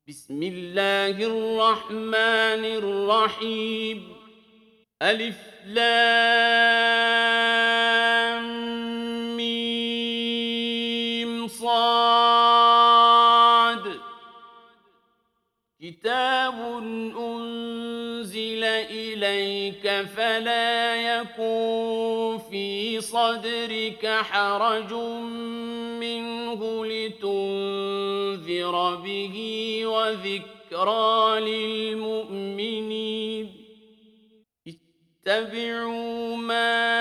بسم الله الرحمن الرحيم. ألف لام ميم صاد. كتاب أنزل إليك فلا يكن في صدرك حرج منه لتنذر به وذكرى للمؤمنين. اتبعوا ما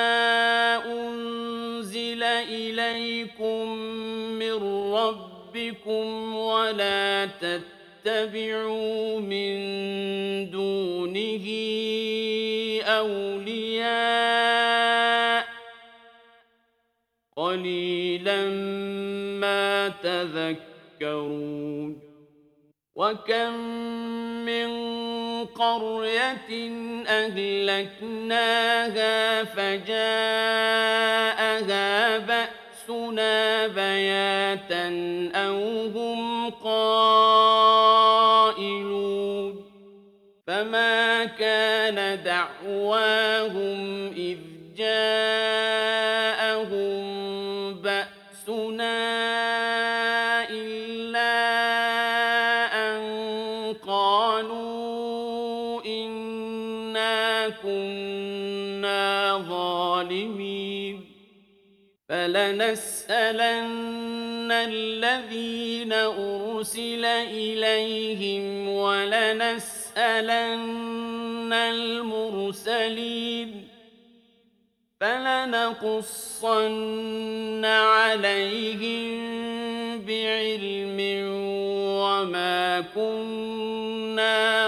أنزل إليكم من ربكم ولا تتبعوا من دونه أولياء قليلا ما تذكرون. وكم من قرية أهلكناها فجاءها بأسنا بياتا أو هم قائلون. فما كان دعواهم إذ جاءهم بأسنا إلا أن قالوا إنا كنا ظالمين. فلنسألن الذين أرسل إليهم ولنسألن المرسلين. فلنقصن عليهم بعلم وما كنا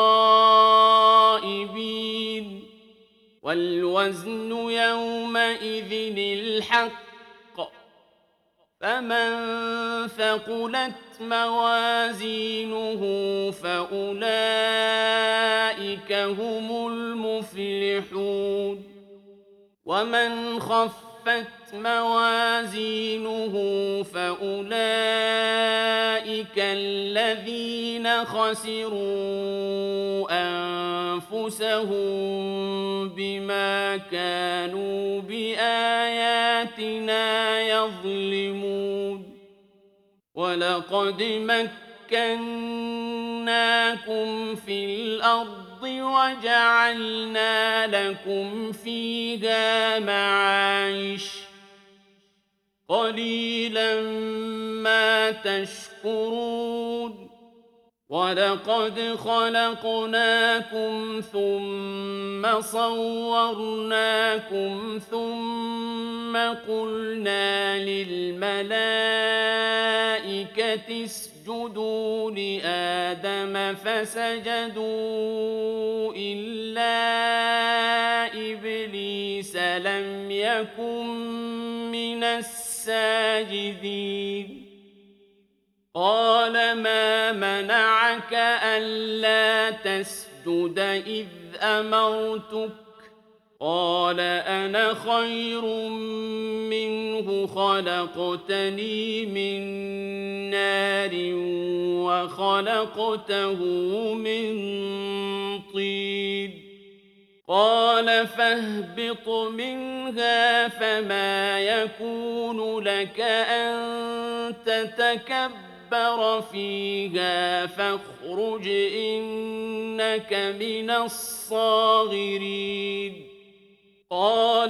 غائبين. والوزن يومئذ الحق. فمن ثقلت موازينه فأولئك هم المفلحون. ومن خفت موازينه فأولئك الذين خسروا أنفسهم بما كانوا بآياتنا يظلمون. ولقد مكناكم في الأرض وجعلنا لكم فيها معايش قليلا ما تشكرون. ولقد خلقناكم ثم صورناكم ثم قلنا للملائكة اسجدوا لآدم فسجدوا إلا إبليس لم يكن من الساجدين. قال ما منعك ألا تسجد إذ أمرتك؟ قال أنا خير منه خلقتني من نار وخلقته من طين. قال فاهبط منها فما يكون لك أن تتكبر فيها فاخرج إنك من الصاغرين. قال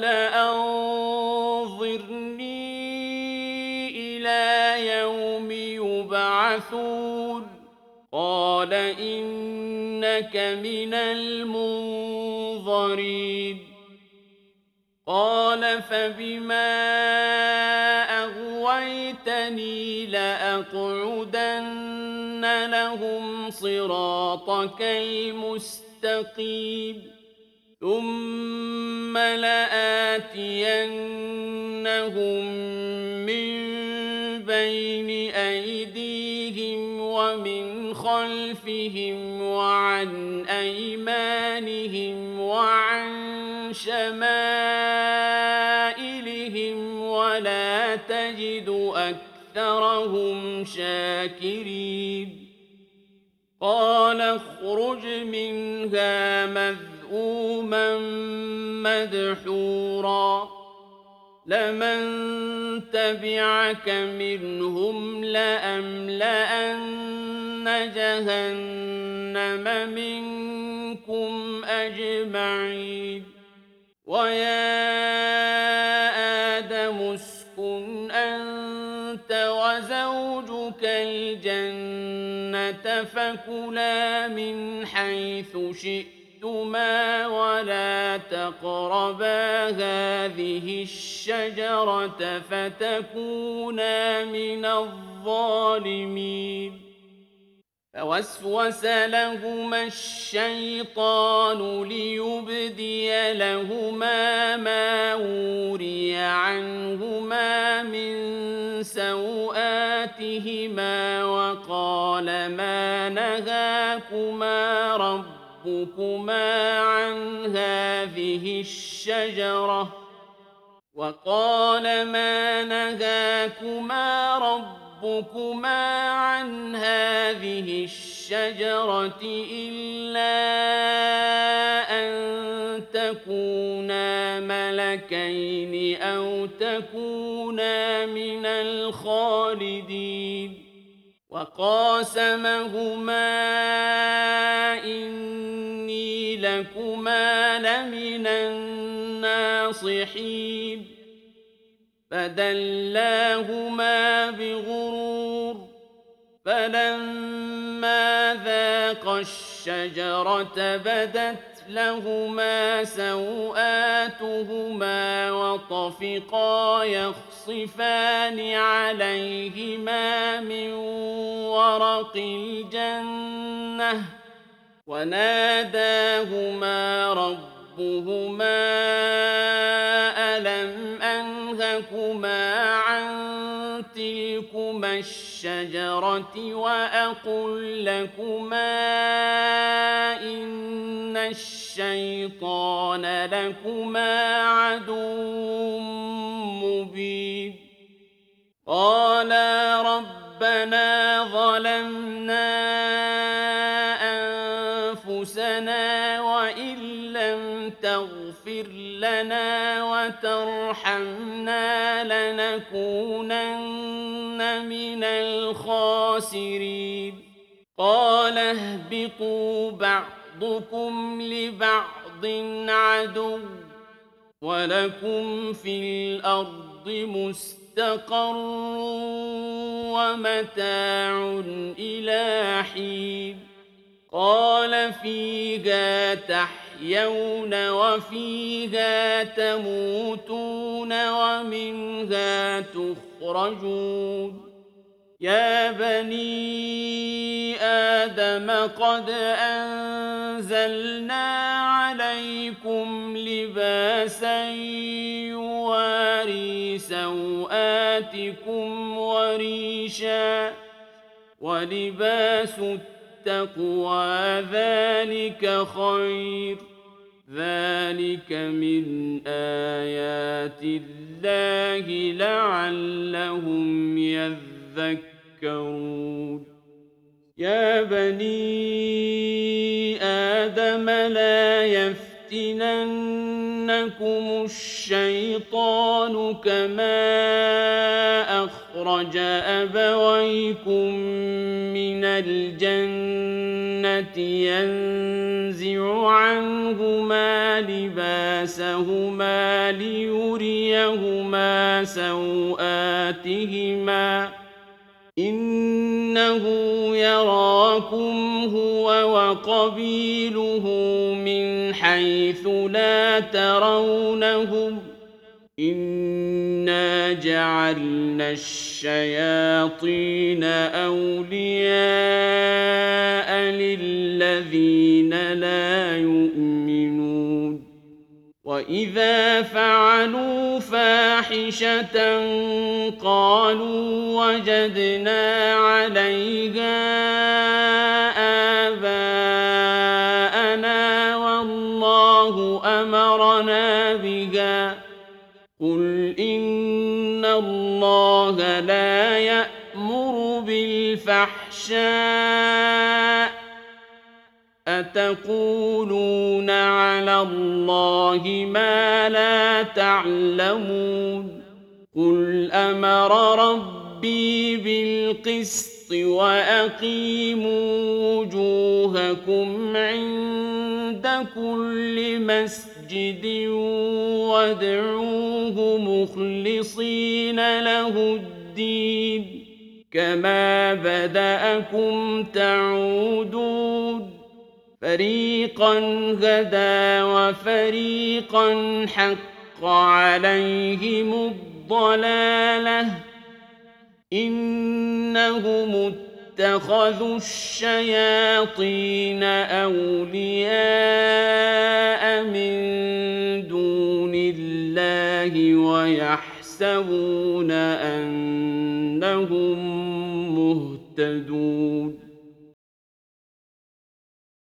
أنظرني إلى يوم يبعثون. قال إنك من المنظرين. قال فبما أغويتني لأقعدن لهم صراطك المستقيم ثم لآتينهم من بين أيديهم ومن خلفهم وعن أيمانهم وعن شمائلهم ولا تجد أكثرهم شاكرين. قال اخرج منها مذءوما مدحورا لمن تبعك منهم لأملأن جهنم منكم أجمعين ويا آدم اسكن أنت وزوجك الجنة فكلا من حيث شئتما ولا تقربا هذه الشجرة فتكونا من الظالمين فوسوس لهما الشيطان ليبدي لهما ما وري عنهما من سوآتهما وقال ما نهاكما ربكما عن هذه الشجرة إلا أن تكونا ملكين أو تكونا من الخالدين وقاسمهما إني لكما لمن الناصحين فدلاهما بغرور فلما ذاقا الشجرة بدت لهما سوآتهما وطفقا يخصفان عليهما من ورق الجنة وناداهما ربهما ألم أنهكما عن تلكما الشجرة وأقل لكما إن الشيطان لكما عدو مبين قالا ربنا ظلمنا أنفسنا وإن لم تغفر لنا وترحمنا لنكونن من الخاسرين قال اهبطوا بعضكم لبعض عدو ولكم في الأرض مستقر ومتاع إلى حين قال فيها تحيون وفيها تموتون ومنها تخرجون يا بني آدم قد أنزلنا عليكم لباسا يواري سوآتكم وريشا ولباس التقوى ذلك خير ذلك من آيات الله لعلهم يذكرون يا بني آدم لا يفتننكم الشيطان كما أخرج أبويكم من الجنة ينزع عنهما لباسهما ليريهما سوآتهما إنه يراكم هو وقبيله من حيث لا ترونهم إنا جعلنا الشياطين أولياء للذين لا يؤمنون وإذا فعلوا فاحشة قالوا وجدنا عليها آباءنا والله أمرنا بها قل إن الله لا يأمر بالفحشاء أتقولون على الله ما لا تعلمون قل أمر ربي بالقسط وأقيموا وجوهكم عند كل مسجد وادعوه مخلصين له الدين كما بدأكم تعودون فريقا هدى وفريقا حق عليهم الضلالة إنهم اتخذوا الشياطين أولياء من دون الله ويحسبون أنهم مهتدون